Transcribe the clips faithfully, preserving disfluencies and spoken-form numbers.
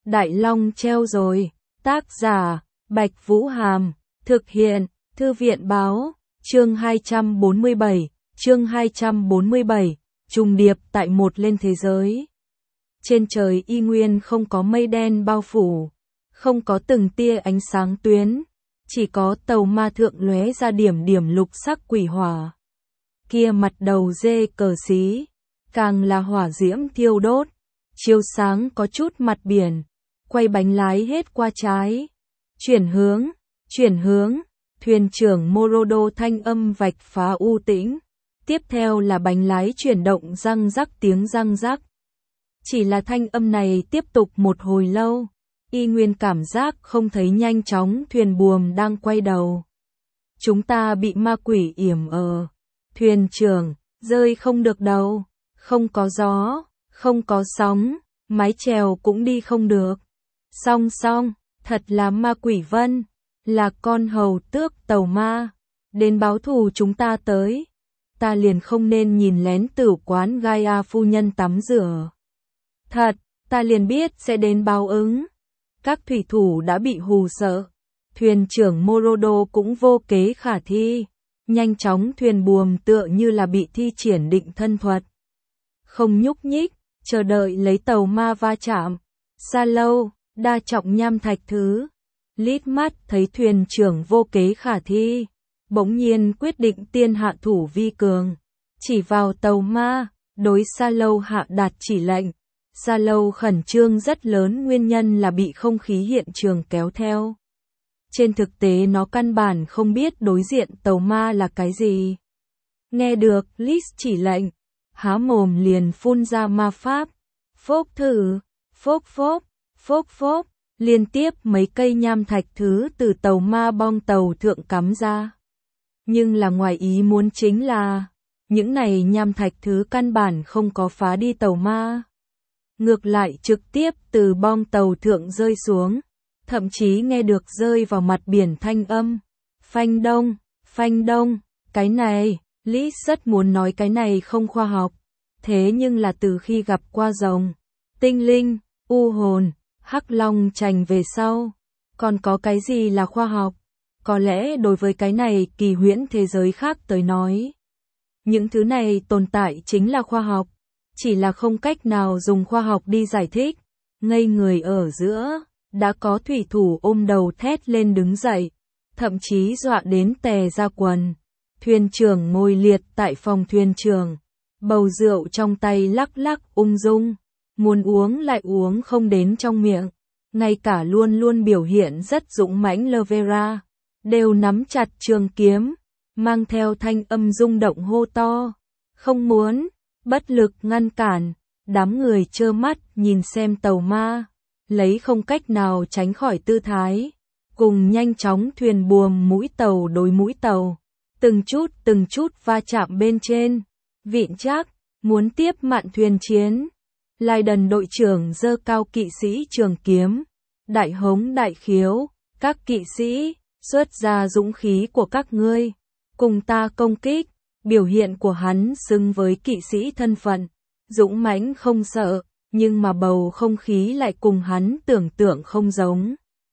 Đại Long treo rồi. Tác giả, Bạch Vũ Hàm. Thực hiện, Thư viện báo. Chương hai trăm bốn mươi bảy. Chương hai trăm bốn mươi bảy. Trùng điệp tại một lên thế giới. Trên trời y nguyên không có mây đen bao phủ, không có từng tia ánh sáng tuyến, chỉ có tàu ma thượng lóe ra điểm điểm lục sắc quỷ hỏa. Kia mặt đầu dê cờ xí, càng là hỏa diễm thiêu đốt, chiếu sáng có chút mặt biển, quay bánh lái hết qua trái, chuyển hướng, chuyển hướng, thuyền trưởng Morodo thanh âm vạch phá u tĩnh, tiếp theo là bánh lái chuyển động răng rắc tiếng răng rắc. Chỉ là thanh âm này tiếp tục một hồi lâu, y nguyên cảm giác không thấy nhanh chóng thuyền buồm đang quay đầu. Chúng ta bị ma quỷ yểm ở. Thuyền trưởng, rơi không được đâu, không có gió, không có sóng, mái chèo cũng đi không được. Song song, thật là ma quỷ vân, là con hầu tước tàu ma, đến báo thù chúng ta tới. Ta liền không nên nhìn lén tử quán Gaia phu nhân tắm rửa. Thật, ta liền biết sẽ đến báo ứng. Các thủy thủ đã bị hù sợ. Thuyền trưởng Morodo cũng vô kế khả thi. Nhanh chóng thuyền buồm tựa như là bị thi triển định thân thuật. Không nhúc nhích, chờ đợi lấy tàu ma va chạm. Xa lâu, đa trọng nham thạch thứ. Lít mắt thấy thuyền trưởng vô kế khả thi. Bỗng nhiên quyết định tiên hạ thủ vi cường. Chỉ vào tàu ma, đối Sa Lâu hạ đạt chỉ lệnh. Sa Lâu khẩn trương rất lớn nguyên nhân là bị không khí hiện trường kéo theo. Trên thực tế nó căn bản không biết đối diện tàu ma là cái gì. Nghe được Liz chỉ lệnh, há mồm liền phun ra ma pháp. Phốc thử, phốc phốc, phốc phốc, liên tiếp mấy cây nham thạch thứ từ tàu ma bong tàu thượng cắm ra. Nhưng là ngoài ý muốn chính là, những này nham thạch thứ căn bản không có phá đi tàu ma. Ngược lại trực tiếp từ bong tàu thượng rơi xuống, thậm chí nghe được rơi vào mặt biển thanh âm. Phanh đông, phanh đông, cái này, Lý rất muốn nói cái này không khoa học. Thế nhưng là từ khi gặp qua rồng, tinh linh, u hồn, hắc long trành về sau, còn có cái gì là khoa học? Có lẽ đối với cái này kỳ huyễn thế giới khác tới nói, những thứ này tồn tại chính là khoa học. Chỉ là không cách nào dùng khoa học đi giải thích. Ngây người ở giữa, đã có thủy thủ ôm đầu thét lên đứng dậy, thậm chí dọa đến tè ra quần. Thuyền trưởng ngồi liệt tại phòng thuyền trưởng, bầu rượu trong tay lắc lắc ung dung, muốn uống lại uống không đến trong miệng. Ngay cả luôn luôn biểu hiện rất dũng mãnh Lovera, đều nắm chặt trường kiếm, mang theo thanh âm rung động hô to. Không muốn. Bất lực ngăn cản, đám người trơ mắt nhìn xem tàu ma, lấy không cách nào tránh khỏi tư thái, cùng nhanh chóng thuyền buồm mũi tàu đối mũi tàu, từng chút từng chút va chạm bên trên, vịn chắc, muốn tiếp mạn thuyền chiến. Lai đần đội trưởng giơ cao kỵ sĩ trường kiếm, đại hống đại khiếu, các kỵ sĩ, xuất ra dũng khí của các ngươi, cùng ta công kích. Biểu hiện của hắn xứng với kỵ sĩ thân phận, dũng mãnh không sợ, nhưng mà bầu không khí lại cùng hắn tưởng tượng không giống.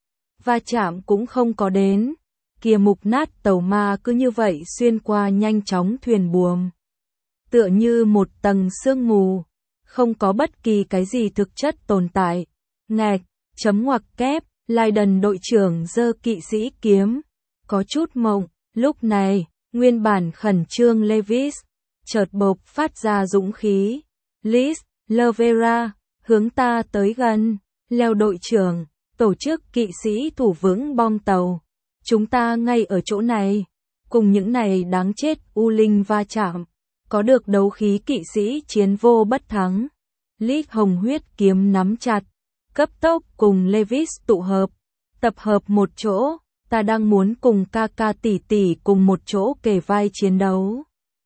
Va chạm cũng không có đến, kia mục nát tàu ma cứ như vậy xuyên qua nhanh chóng thuyền buồm. Tựa như một tầng sương mù, không có bất kỳ cái gì thực chất tồn tại. Ngạch, chấm ngoặc kép, Lai đần đội trưởng giơ kỵ sĩ kiếm, có chút mộng, lúc này. Nguyên bản khẩn trương Levis, chợt bộc phát ra dũng khí. Liz, Lovera, hướng ta tới gần. Leo đội trưởng, tổ chức kỵ sĩ thủ vững bong tàu. Chúng ta ngay ở chỗ này, cùng những này đáng chết u linh va chạm. Có được đấu khí kỵ sĩ chiến vô bất thắng. Liz hồng huyết kiếm nắm chặt, cấp tốc cùng Levis tụ hợp, tập hợp một chỗ. Ta đang muốn cùng ca ca tỷ tỷ cùng một chỗ kề vai chiến đấu.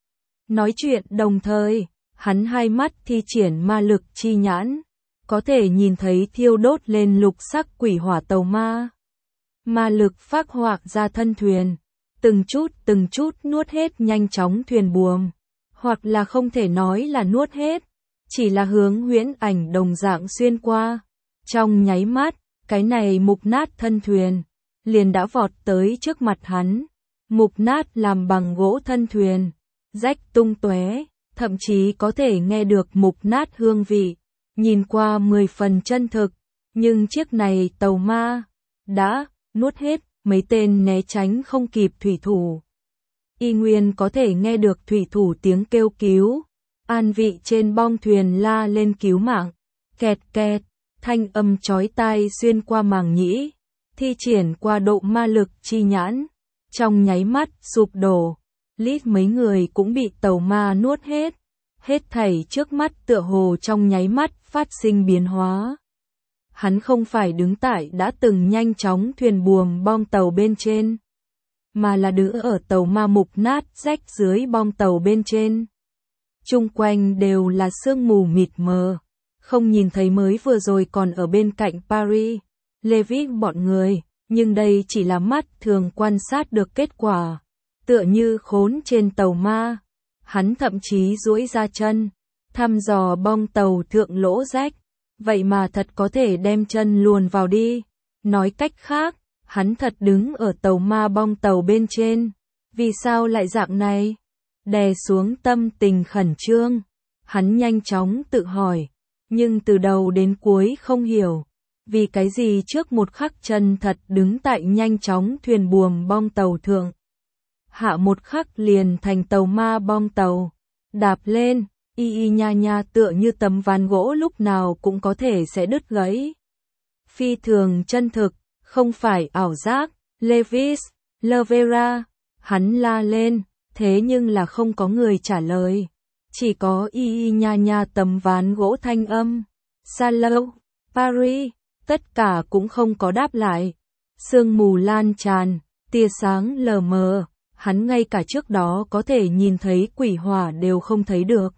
Nói chuyện đồng thời, hắn hai mắt thi triển ma lực chi nhãn, có thể nhìn thấy thiêu đốt lên lục sắc quỷ hỏa tàu ma. Ma lực phác họa ra thân thuyền, từng chút từng chút nuốt hết nhanh chóng thuyền buồm, hoặc là không thể nói là nuốt hết, chỉ là hướng huyễn ảnh đồng dạng xuyên qua. Trong nháy mắt, cái này mục nát thân thuyền liền đã vọt tới trước mặt hắn. Mục nát làm bằng gỗ thân thuyền, rách tung tóe, thậm chí có thể nghe được mục nát hương vị, nhìn qua mười phần chân thực, nhưng chiếc này tàu ma đã nuốt hết mấy tên né tránh không kịp thủy thủ. Y nguyên có thể nghe được thủy thủ tiếng kêu cứu, an vị trên bong thuyền la lên cứu mạng, kẹt kẹt, thanh âm chói tai xuyên qua màng nhĩ, thi triển qua độ ma lực chi nhãn, trong nháy mắt sụp đổ, lít mấy người cũng bị tàu ma nuốt hết, hết thảy trước mắt tựa hồ trong nháy mắt phát sinh biến hóa. Hắn không phải đứng tại đã từng nhanh chóng thuyền buồm bong tàu bên trên, mà là đứng ở tàu ma mục nát rách dưới bong tàu bên trên. Chung quanh đều là sương mù mịt mờ, không nhìn thấy mới vừa rồi còn ở bên cạnh Paris, Levi bọn người, nhưng đây chỉ là mắt thường quan sát được kết quả, tựa như khốn trên tàu ma. Hắn thậm chí duỗi ra chân, thăm dò bong tàu thượng lỗ rách, vậy mà thật có thể đem chân luồn vào đi. Nói cách khác, hắn thật đứng ở tàu ma bong tàu bên trên. Vì sao lại dạng này? Đè xuống tâm tình khẩn trương, hắn nhanh chóng tự hỏi, nhưng từ đầu đến cuối không hiểu, vì cái gì trước một khắc chân thật đứng tại nhanh chóng thuyền buồm bong tàu thượng. Hạ một khắc liền thành tàu ma bong tàu, đạp lên, y y nha nha tựa như tấm ván gỗ lúc nào cũng có thể sẽ đứt gãy. Phi thường chân thực, không phải ảo giác, Levis, Lavera, hắn la lên, thế nhưng là không có người trả lời. Chỉ có y y nha nha tấm ván gỗ thanh âm. Salou, Paris, tất cả cũng không có đáp lại. Sương mù lan tràn, tia sáng lờ mờ, hắn ngay cả trước đó có thể nhìn thấy quỷ hỏa đều không thấy được.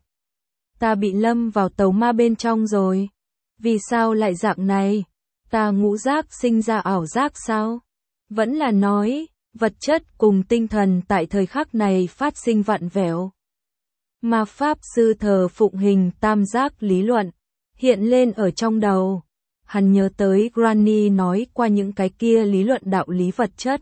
Ta bị lâm vào tàu ma bên trong rồi. Vì sao lại dạng này? Ta ngũ giác sinh ra ảo giác sao? Vẫn là nói, vật chất cùng tinh thần tại thời khắc này phát sinh vặn vẹo. Ma pháp sư thờ phụng hình tam giác lý luận, hiện lên ở trong đầu. Hắn nhớ tới Granny nói qua những cái kia lý luận đạo lý vật chất.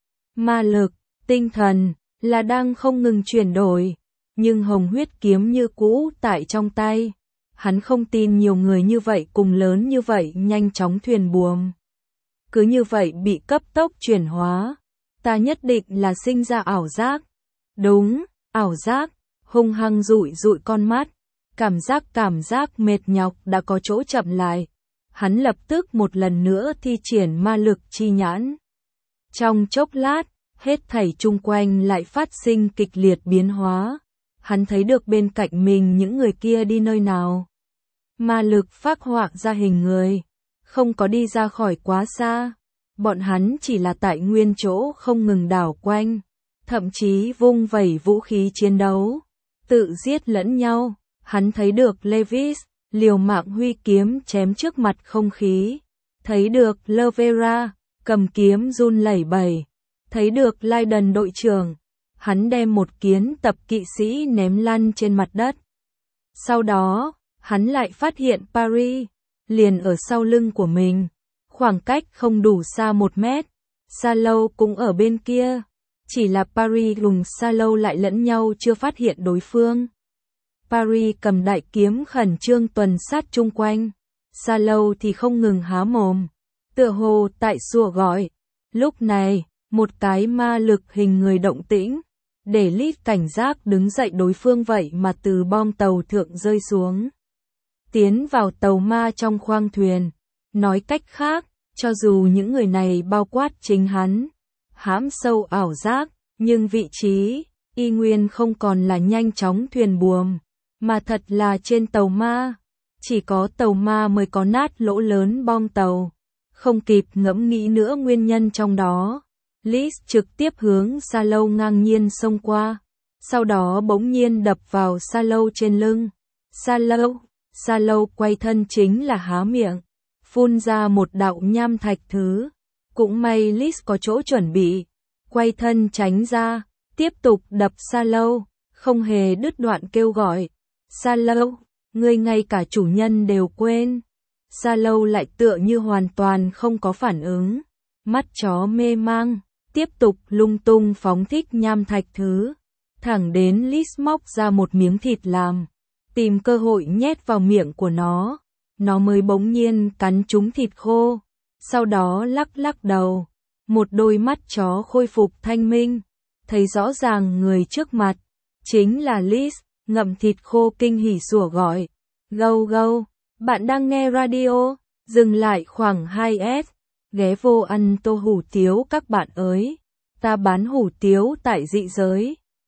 Ma lực, tinh thần, là đang không ngừng chuyển đổi, nhưng hồng huyết kiếm như cũ tại trong tay. Hắn không tin nhiều người như vậy cùng lớn như vậy nhanh chóng thuyền buồm. Cứ như vậy bị cấp tốc chuyển hóa. Ta nhất định là sinh ra ảo giác. Đúng, ảo giác, hung hăng dụi dụi con mắt. Cảm giác cảm giác mệt nhọc đã có chỗ chậm lại. Hắn lập tức một lần nữa thi triển ma lực chi nhãn. Trong chốc lát, hết thảy chung quanh lại phát sinh kịch liệt biến hóa. Hắn thấy được bên cạnh mình những người kia đi nơi nào. Ma lực phác họa ra hình người, không có đi ra khỏi quá xa. Bọn hắn chỉ là tại nguyên chỗ không ngừng đảo quanh, thậm chí vung vẩy vũ khí chiến đấu, tự giết lẫn nhau. Hắn thấy được Levis liều mạng huy kiếm chém trước mặt không khí, thấy được Lavera cầm kiếm run lẩy bẩy, thấy được Leiden đội trưởng, hắn đem một kiến tập kỵ sĩ ném lăn trên mặt đất. Sau đó, hắn lại phát hiện Paris liền ở sau lưng của mình, khoảng cách không đủ xa một mét. Salou cũng ở bên kia, chỉ là Paris cùng Salou lại lẫn nhau chưa phát hiện đối phương. Paris cầm đại kiếm khẩn trương tuần sát chung quanh, Salou thì không ngừng há mồm, tựa hồ tại xua gọi. Lúc này, một cái ma lực hình người động tĩnh, để Lít cảnh giác đứng dậy đối phương vậy mà từ bong tàu thượng rơi xuống, tiến vào tàu ma trong khoang thuyền. Nói cách khác, cho dù những người này bao quát chính hắn, hãm sâu ảo giác, nhưng vị trí, y nguyên không còn là nhanh chóng thuyền buồm, mà thật là trên tàu ma. Chỉ có tàu ma mới có nát lỗ lớn bong tàu. Không kịp ngẫm nghĩ nữa nguyên nhân trong đó, Liz trực tiếp hướng Salou ngang nhiên xông qua, sau đó bỗng nhiên đập vào Salou trên lưng. Salou, Salou quay thân chính là há miệng, phun ra một đạo nham thạch thứ. Cũng may Liz có chỗ chuẩn bị, quay thân tránh ra, tiếp tục đập Salou, không hề đứt đoạn kêu gọi. Salou, ngươi ngay cả chủ nhân đều quên. Sa Lâu lại tựa như hoàn toàn không có phản ứng. Mắt chó mê mang, tiếp tục lung tung phóng thích nham thạch thứ. Thẳng đến Liz móc ra một miếng thịt làm, tìm cơ hội nhét vào miệng của nó. Nó mới bỗng nhiên cắn trúng thịt khô, sau đó lắc lắc đầu. Một đôi mắt chó khôi phục thanh minh, thấy rõ ràng người trước mặt chính là Liz, ngậm thịt khô kinh hỉ sủa gọi. Gâu gâu, bạn đang nghe radio, dừng lại khoảng hai s, ghé vô ăn tô hủ tiếu các bạn ơi. Ta bán hủ tiếu tại Dị Giới.